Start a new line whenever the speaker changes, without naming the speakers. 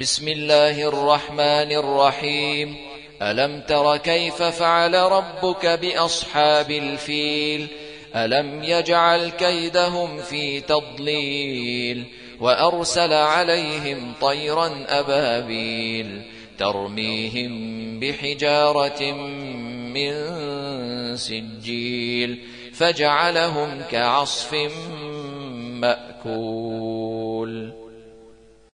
بسم الله الرحمن الرحيم. ألم تر كيف فعل ربك بأصحاب الفيل؟ ألم يجعل كيدهم في تضليل وأرسل عليهم طيرا أبابيل ترميهم بحجارة من سجيل فجعلهم كعصف مأكول.